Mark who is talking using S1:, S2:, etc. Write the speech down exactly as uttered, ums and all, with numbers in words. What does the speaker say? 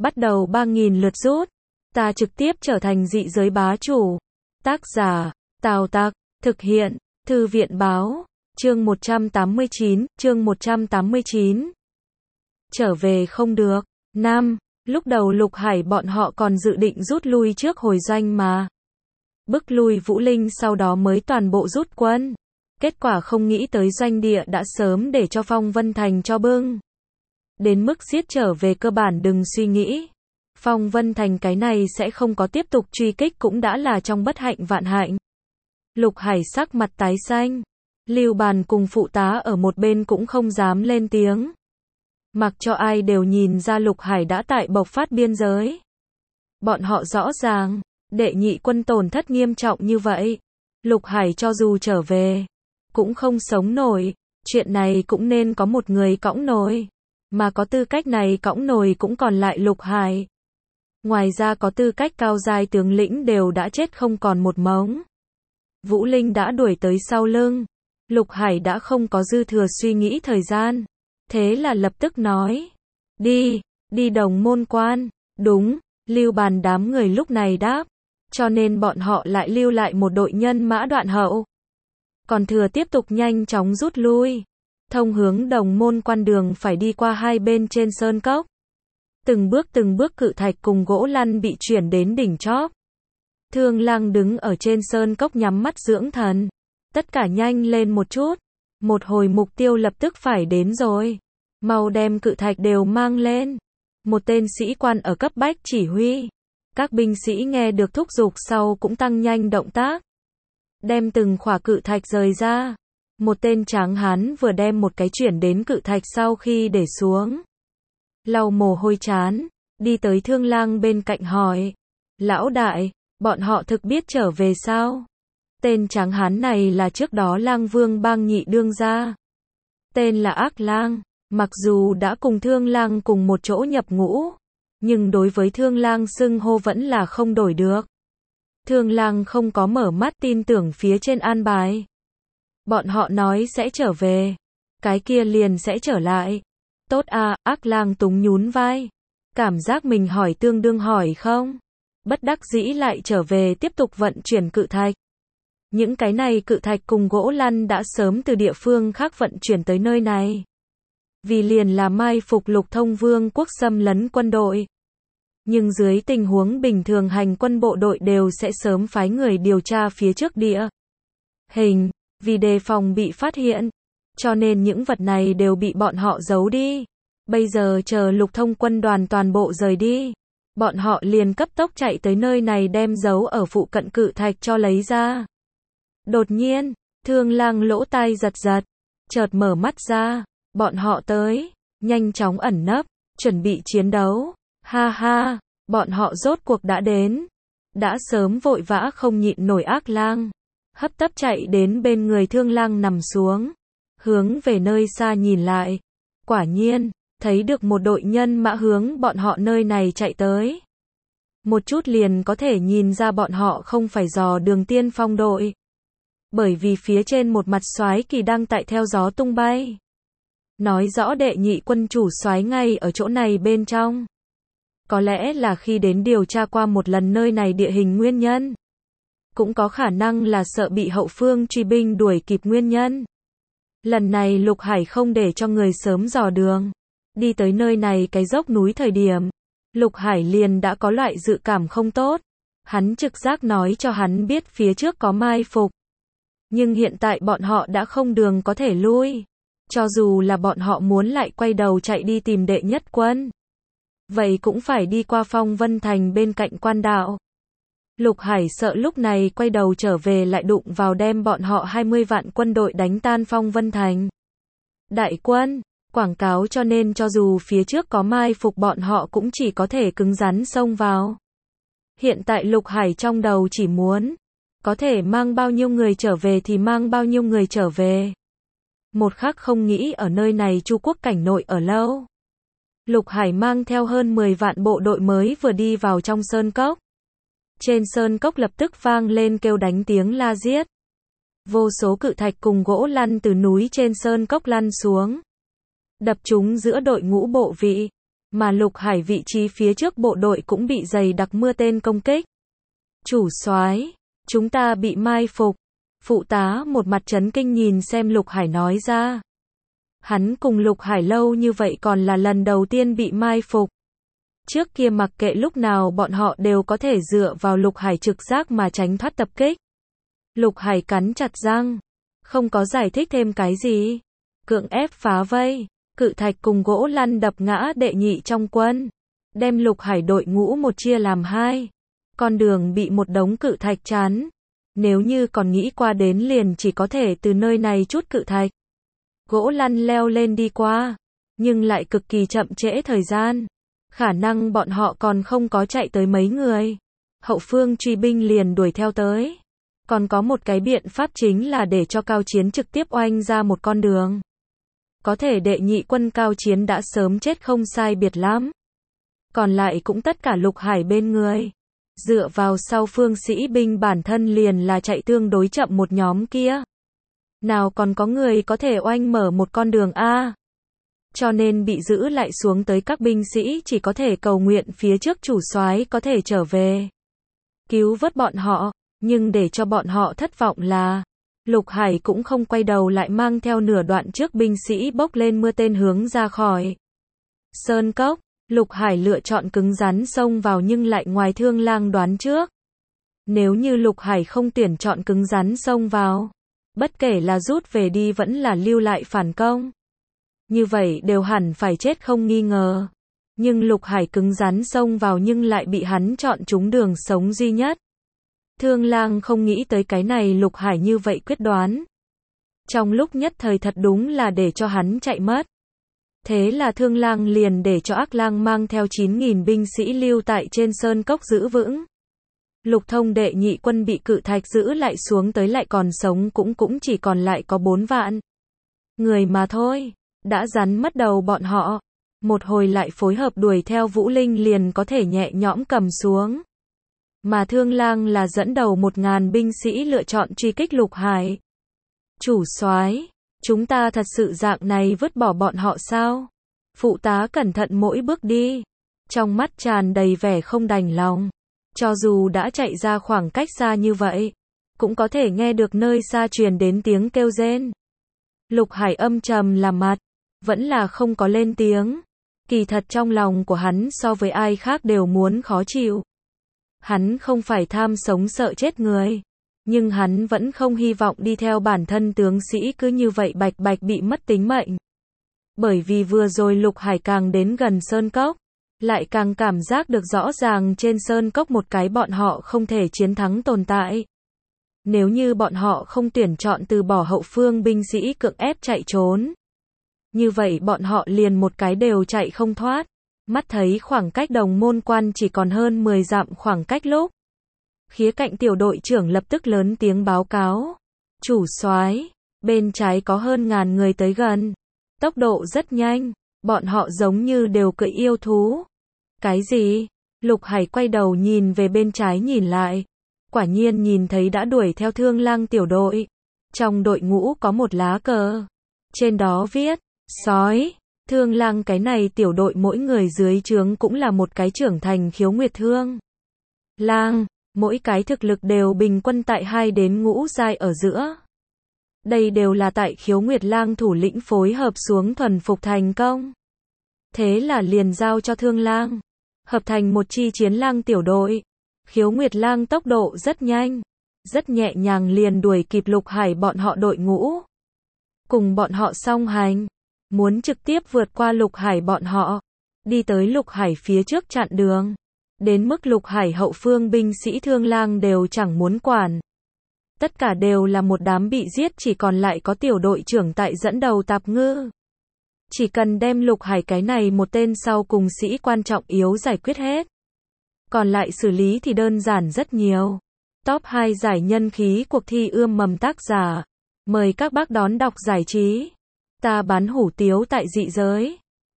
S1: bắt đầu ba nghìn lượt rút. Ta trực tiếp trở thành dị giới bá chủ. Tác giả, Tào Tặc, thực hiện, Thư viện báo, chương một trăm tám mươi chín, chương một trăm tám mươi chín. Trở về không được. Năm, lúc đầu Lục Hải bọn họ còn dự định rút lui trước hồi doanh mà. Bức lui Vũ Linh sau đó mới toàn bộ rút quân. Kết quả không nghĩ tới doanh địa đã sớm để cho Phong Vân Thành cho bưng. Đến mức giết trở về cơ bản đừng suy nghĩ. Phong Vân Thành cái này sẽ không có tiếp tục truy kích cũng đã là trong bất hạnh vạn hạnh. Lục Hải sắc mặt tái xanh. Lưu Bàn cùng phụ tá ở một bên cũng không dám lên tiếng. Mặc cho ai đều nhìn ra Lục Hải đã tại bộc phát biên giới. Bọn họ rõ ràng, đệ nhị quân tổn thất nghiêm trọng như vậy. Lục Hải cho dù trở về, cũng không sống nổi. Chuyện này cũng nên có một người cõng nổi. Mà có tư cách này cõng nổi cũng còn lại Lục Hải. Ngoài ra có tư cách cao giai tướng lĩnh đều đã chết không còn một mống. Vũ Linh đã đuổi tới sau lưng. Lục Hải đã không có dư thừa suy nghĩ thời gian. Thế là lập tức nói. Đi, đi Đồng Môn Quan. Đúng, Lưu Bàn đám người lúc này đáp. Cho nên bọn họ lại lưu lại một đội nhân mã đoạn hậu. Còn thừa tiếp tục nhanh chóng rút lui. Thông hướng Đồng Môn Quan đường phải đi qua hai bên trên sơn cốc. Từng bước từng bước cự thạch cùng gỗ lăn bị chuyển đến đỉnh chóp. Thương Lăng đứng ở trên sơn cốc nhắm mắt dưỡng thần. Tất cả nhanh lên một chút. Một hồi mục tiêu lập tức phải đến rồi. Mau đem cự thạch đều mang lên. Một tên sĩ quan ở cấp bách chỉ huy. Các binh sĩ nghe được thúc giục sau cũng tăng nhanh động tác. Đem từng khỏa cự thạch rời ra. Một tên tráng hán vừa đem một cái chuyển đến cự thạch sau khi để xuống. Lau mồ hôi chán, đi tới Thương Lang bên cạnh hỏi. Lão đại, bọn họ thực biết trở về sao? Tên tráng hán này là trước đó Lang Vương bang nhị đương gia. Tên là Ác Lang, mặc dù đã cùng Thương Lang cùng một chỗ nhập ngũ. Nhưng đối với Thương Lang xưng hô vẫn là không đổi được. Thương Lang không có mở mắt tin tưởng phía trên an bài. Bọn họ nói sẽ trở về. Cái kia liền sẽ trở lại. Tốt à, Ác Lang túng nhún vai. Cảm giác mình hỏi tương đương hỏi không. Bất đắc dĩ lại trở về tiếp tục vận chuyển cự thạch. Những cái này cự thạch cùng gỗ lăn đã sớm từ địa phương khác vận chuyển tới nơi này. Vì liền là mai phục Lục Thông Vương quốc xâm lấn quân đội. Nhưng dưới tình huống bình thường hành quân bộ đội đều sẽ sớm phái người điều tra phía trước địa hình, vì đề phòng bị phát hiện. Cho nên những vật này đều bị bọn họ giấu đi. Bây giờ chờ Lục Thông quân đoàn toàn bộ rời đi. Bọn họ liền cấp tốc chạy tới nơi này đem giấu ở phụ cận cự thạch cho lấy ra. Đột nhiên, Thương Lang lỗ tai giật giật. Chợt mở mắt ra. Bọn họ tới. Nhanh chóng ẩn nấp. Chuẩn bị chiến đấu. Ha ha. Bọn họ rốt cuộc đã đến. Đã sớm vội vã không nhịn nổi Ác Lang. Hấp tấp chạy đến bên người Thương Lang nằm xuống. Hướng về nơi xa nhìn lại. Quả nhiên, thấy được một đội nhân mã hướng bọn họ nơi này chạy tới. Một chút liền có thể nhìn ra bọn họ không phải dò đường tiên phong đội. Bởi vì phía trên một mặt soái kỳ đang tại theo gió tung bay. Nói rõ đệ nhị quân chủ soái ngay ở chỗ này bên trong. Có lẽ là khi đến điều tra qua một lần nơi này địa hình nguyên nhân. Cũng có khả năng là sợ bị hậu phương truy binh đuổi kịp nguyên nhân. Lần này Lục Hải không để cho người sớm dò đường. Đi tới nơi này cái dốc núi thời điểm. Lục Hải liền đã có loại dự cảm không tốt. Hắn trực giác nói cho hắn biết phía trước có mai phục. Nhưng hiện tại bọn họ đã không đường có thể lui. Cho dù là bọn họ muốn lại quay đầu chạy đi tìm đệ nhất quân. Vậy cũng phải đi qua Phong Vân Thành bên cạnh quan đạo. Lục Hải sợ lúc này quay đầu trở về lại đụng vào đem bọn họ hai mươi vạn quân đội đánh tan Phong Vân Thành. Đại quân, quảng cáo cho nên cho dù phía trước có mai phục bọn họ cũng chỉ có thể cứng rắn xông vào. Hiện tại Lục Hải trong đầu chỉ muốn, có thể mang bao nhiêu người trở về thì mang bao nhiêu người trở về. Một khắc không nghĩ ở nơi này Chu quốc cảnh nội ở lâu. Lục Hải mang theo hơn mười vạn bộ đội mới vừa đi vào trong sơn cốc. Trên sơn cốc lập tức vang lên kêu đánh tiếng la giết. Vô số cự thạch cùng gỗ lăn từ núi trên sơn cốc lăn xuống. Đập chúng giữa đội ngũ bộ vị. mà Lục Hải vị trí phía trước bộ đội cũng bị dày đặc mưa tên công kích. Chủ soái, chúng ta bị mai phục. Phụ tá một mặt chấn kinh nhìn xem Lục Hải nói ra. Hắn cùng Lục Hải lâu như vậy còn là lần đầu tiên bị mai phục. Trước kia mặc kệ lúc nào bọn họ đều có thể dựa vào Lục Hải trực giác mà tránh thoát tập kích. Lục Hải cắn chặt răng, không có giải thích thêm cái gì. Cưỡng ép phá vây, cự thạch cùng gỗ lăn đập ngã đệ nhị trong quân. Đem Lục Hải đội ngũ một chia làm hai. Con đường bị một đống cự thạch chắn. Nếu như còn nghĩ qua đến liền chỉ có thể từ nơi này chút cự thạch. Gỗ lăn leo lên đi qua, nhưng lại cực kỳ chậm trễ thời gian. Khả năng bọn họ còn không có chạy tới mấy người. Hậu phương truy binh liền đuổi theo tới. Còn có một cái biện pháp chính là để cho Cao Chiến trực tiếp oanh ra một con đường. Có thể đệ nhị quân Cao Chiến đã sớm chết không sai biệt lắm. Còn lại cũng tất cả Lục Hải bên người. Dựa vào sau phương sĩ binh bản thân liền là chạy tương đối chậm một nhóm kia. Nào còn có người có thể oanh mở một con đường A. Cho nên bị giữ lại xuống tới các binh sĩ chỉ có thể cầu nguyện phía trước chủ soái có thể trở về. Cứu vớt bọn họ, nhưng để cho bọn họ thất vọng là, Lục Hải cũng không quay đầu lại mang theo nửa đoạn trước binh sĩ bốc lên mưa tên hướng ra khỏi sơn cốc. Lục Hải lựa chọn cứng rắn xông vào nhưng lại ngoài Thương Lang đoán trước. Nếu như Lục Hải không tuyển chọn cứng rắn xông vào, bất kể là rút về đi vẫn là lưu lại phản công, như vậy đều hẳn phải chết không nghi ngờ. Nhưng Lục Hải cứng rắn xông vào nhưng lại bị hắn chọn trúng đường sống duy nhất. Thương Lang không nghĩ tới cái này Lục Hải như vậy quyết đoán. Trong lúc nhất thời thật đúng là để cho hắn chạy mất. Thế là Thương Lang liền để cho Ác Lang mang theo chín nghìn binh sĩ lưu tại trên sơn cốc giữ vững. Lục Thông đệ nhị quân bị cự thạch giữ lại xuống tới lại còn sống cũng cũng chỉ còn lại có bốn vạn người mà thôi. Đã rắn mất đầu bọn họ. Một hồi lại phối hợp đuổi theo Vũ Linh liền có thể nhẹ nhõm cầm xuống. Mà Thương Lang là dẫn đầu một ngàn binh sĩ lựa chọn truy kích Lục Hải. Chủ soái, chúng ta thật sự dạng này vứt bỏ bọn họ sao? Phụ tá cẩn thận mỗi bước đi. Trong mắt tràn đầy vẻ không đành lòng. Cho dù đã chạy ra khoảng cách xa như vậy, cũng có thể nghe được nơi xa truyền đến tiếng kêu rên. Lục Hải âm trầm làm mặt, vẫn là không có lên tiếng. Kỳ thật trong lòng của hắn so với ai khác đều muốn khó chịu. Hắn không phải tham sống sợ chết người, nhưng hắn vẫn không hy vọng đi theo bản thân tướng sĩ cứ như vậy bạch bạch bị mất tính mệnh. Bởi vì vừa rồi Lục Hải càng đến gần sơn cốc, lại càng cảm giác được rõ ràng trên sơn cốc một cái bọn họ không thể chiến thắng tồn tại. Nếu như bọn họ không tuyển chọn từ bỏ hậu phương binh sĩ cưỡng ép chạy trốn, như vậy bọn họ liền một cái đều chạy không thoát. Mắt thấy khoảng cách Đồng Môn Quan chỉ còn hơn mười dặm khoảng cách lúc. Khía cạnh tiểu đội trưởng lập tức lớn tiếng báo cáo. Chủ soái, bên trái có hơn ngàn người tới gần. Tốc độ rất nhanh, bọn họ giống như đều cưỡi yêu thú. Cái gì? Lục Hải quay đầu nhìn về bên trái nhìn lại. Quả nhiên nhìn thấy đã đuổi theo Thương Lang tiểu đội. Trong đội ngũ có một lá cờ. Trên đó viết, sói. Thương Lang cái này tiểu đội mỗi người dưới trướng cũng là một cái trưởng thành khiếu nguyệt thương lang, mỗi cái thực lực đều bình quân tại hai đến ngũ giai ở giữa. Đây đều là tại khiếu nguyệt lang thủ lĩnh phối hợp xuống thuần phục thành công. Thế là liền giao cho Thương Lang, hợp thành một chi chiến lang tiểu đội. Khiếu nguyệt lang tốc độ rất nhanh, rất nhẹ nhàng liền đuổi kịp Lục Hải bọn họ đội ngũ. Cùng bọn họ song hành. Muốn trực tiếp vượt qua Lục Hải bọn họ, đi tới Lục Hải phía trước chặn đường. Đến mức Lục Hải hậu phương binh sĩ Thương Lang đều chẳng muốn quản. Tất cả đều là một đám bị giết, chỉ còn lại có tiểu đội trưởng tại dẫn đầu Tạp Ngư. Chỉ cần đem Lục Hải cái này một tên sau cùng sĩ quan trọng yếu giải quyết hết. Còn lại xử lý thì đơn giản rất nhiều. Top hai giải nhân khí cuộc thi ươm mầm tác giả. Mời các bác đón đọc giải trí. Ta bán hủ tiếu tại dị giới.